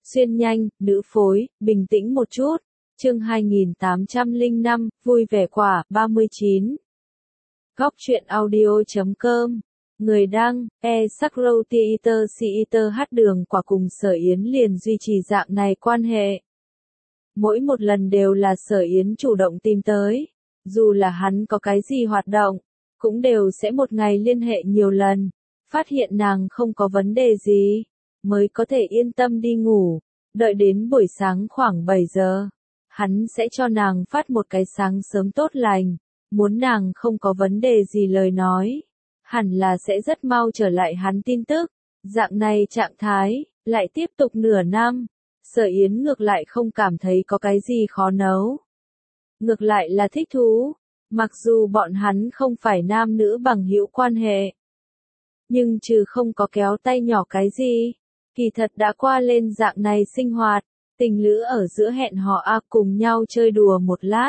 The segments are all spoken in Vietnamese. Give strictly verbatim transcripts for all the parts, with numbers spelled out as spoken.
Xuyên nhanh, nữ phối, bình tĩnh một chút. Chương hai nghìn tám trăm lẻ năm, vui vẻ quả, ba mươi chín. Góc truyện audio chấm com. Người đăng, e Sakro Theater Theater hát đường quả cùng Sở Yến liền duy trì dạng này quan hệ. Mỗi một lần đều là Sở Yến chủ động tìm tới. Dù là hắn có cái gì hoạt động, cũng đều sẽ một ngày liên hệ nhiều lần. Phát hiện nàng không có vấn đề gì, mới có thể yên tâm đi ngủ. Đợi đến buổi sáng khoảng bảy giờ, hắn sẽ cho nàng phát một cái sáng sớm tốt lành. Muốn nàng không có vấn đề gì lời nói, hẳn là sẽ rất mau trở lại hắn tin tức. Dạng này trạng thái, lại tiếp tục nửa năm. Sở Yến ngược lại không cảm thấy có cái gì khó nấu. Ngược lại là thích thú, mặc dù bọn hắn không phải nam nữ bằng hữu quan hệ. Nhưng trừ không có kéo tay nhỏ cái gì, kỳ thật đã qua lên dạng này sinh hoạt, tình lữ ở giữa hẹn hò a cùng nhau chơi đùa một lát.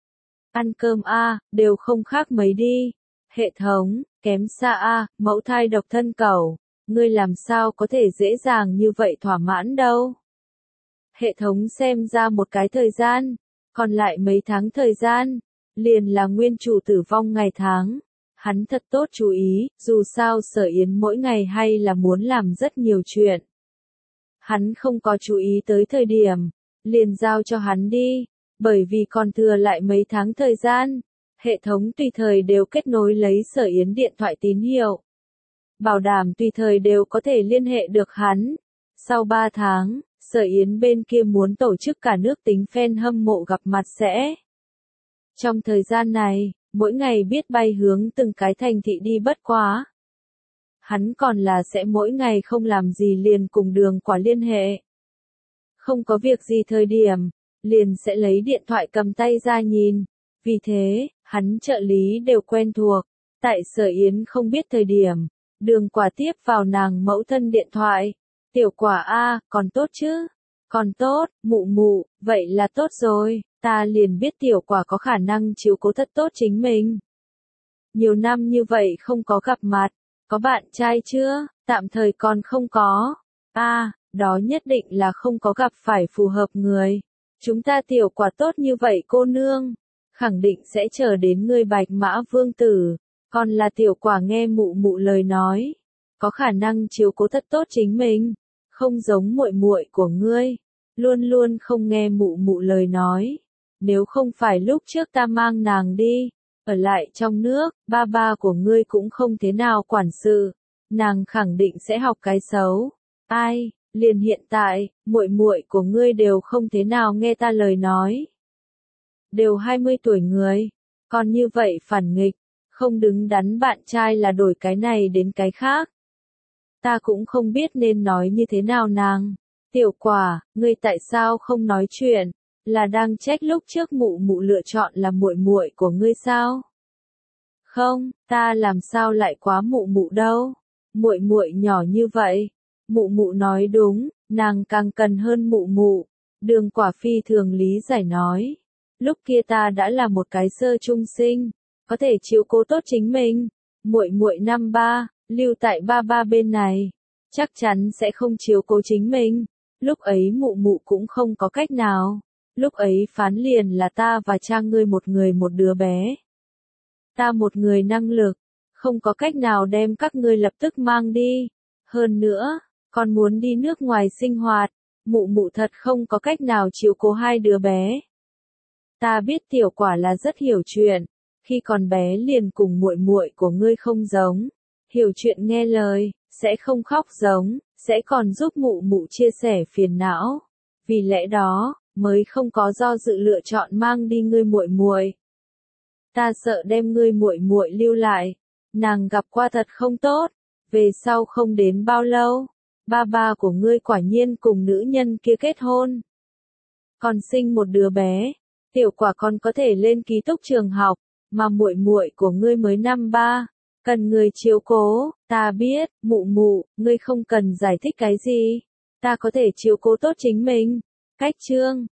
Ăn cơm a, đều không khác mấy đi. Hệ thống, kém xa a, mẫu thai độc thân cẩu, ngươi làm sao có thể dễ dàng như vậy thỏa mãn đâu. Hệ thống xem ra một cái thời gian, còn lại mấy tháng thời gian, liền là nguyên chủ tử vong ngày tháng. Hắn thật tốt chú ý, dù sao Sở Yến mỗi ngày hay là muốn làm rất nhiều chuyện. Hắn không có chú ý tới thời điểm, liền giao cho hắn đi, bởi vì còn thừa lại mấy tháng thời gian, hệ thống tùy thời đều kết nối lấy Sở Yến điện thoại tín hiệu. Bảo đảm tùy thời đều có thể liên hệ được hắn. Sau ba tháng, Sở Yến bên kia muốn tổ chức cả nước tính fan hâm mộ gặp mặt sẽ. Trong thời gian này, mỗi ngày biết bay hướng từng cái thành thị đi bất quá. Hắn còn là sẽ mỗi ngày không làm gì liền cùng đường quả liên hệ. Không có việc gì thời điểm, liền sẽ lấy điện thoại cầm tay ra nhìn. Vì thế, hắn trợ lý đều quen thuộc. Tại Sở Yến không biết thời điểm, đường quả tiếp vào nàng mẫu thân điện thoại. Tiểu quả a, còn tốt chứ? Còn tốt, mụ mụ, vậy là tốt rồi. Ta liền biết tiểu quả có khả năng chiếu cố thật tốt chính mình. Nhiều năm như vậy không có gặp mặt, có bạn trai chưa? Tạm thời còn không có. A, à, đó nhất định là không có gặp phải phù hợp người. Chúng ta tiểu quả tốt như vậy cô nương, khẳng định sẽ chờ đến ngươi bạch mã vương tử. Còn là tiểu quả nghe mụ mụ lời nói, có khả năng chiếu cố thật tốt chính mình, không giống muội muội của ngươi, luôn luôn không nghe mụ mụ lời nói. Nếu không phải lúc trước ta mang nàng đi, ở lại trong nước, ba ba của ngươi cũng không thế nào quản sự, nàng khẳng định sẽ học cái xấu. Ai, liền hiện tại, muội muội của ngươi đều không thế nào nghe ta lời nói. Đều hai mươi tuổi người, còn như vậy phản nghịch, không đứng đắn bạn trai là đổi cái này đến cái khác. Ta cũng không biết nên nói như thế nào nàng. Tiểu quả, ngươi tại sao không nói chuyện? Là đang trách lúc trước mụ mụ lựa chọn là muội muội của ngươi sao? Không, ta làm sao lại quá mụ mụ đâu? Muội muội nhỏ như vậy. Mụ mụ nói đúng, nàng càng cần hơn mụ mụ. Đường quả phi thường lý giải nói. Lúc kia ta đã là một cái sơ trung sinh, có thể chiếu cố tốt chính mình. Muội muội năm ba, lưu tại ba ba bên này, chắc chắn sẽ không chiếu cố chính mình. Lúc ấy mụ mụ cũng không có cách nào. Lúc ấy phán liền là ta và cha ngươi một người một đứa bé. Ta một người năng lực, không có cách nào đem các ngươi lập tức mang đi. Hơn nữa, còn muốn đi nước ngoài sinh hoạt, mụ mụ thật không có cách nào chiếu cố hai đứa bé. Ta biết tiểu quả là rất hiểu chuyện, khi còn bé liền cùng muội muội của ngươi không giống, hiểu chuyện nghe lời, sẽ không khóc giống, sẽ còn giúp mụ mụ chia sẻ phiền não. Vì lẽ đó, mới không có do dự lựa chọn mang đi ngươi muội muội. Ta sợ đem ngươi muội muội lưu lại, nàng gặp qua thật không tốt, về sau không đến bao lâu, ba ba của ngươi quả nhiên cùng nữ nhân kia kết hôn. Còn sinh một đứa bé, tiểu quả còn có thể lên ký túc trường học, mà muội muội của ngươi mới năm ba, cần người chiếu cố. Ta biết, mụ mụ, ngươi không cần giải thích cái gì, ta có thể chiếu cố tốt chính mình. Cách chương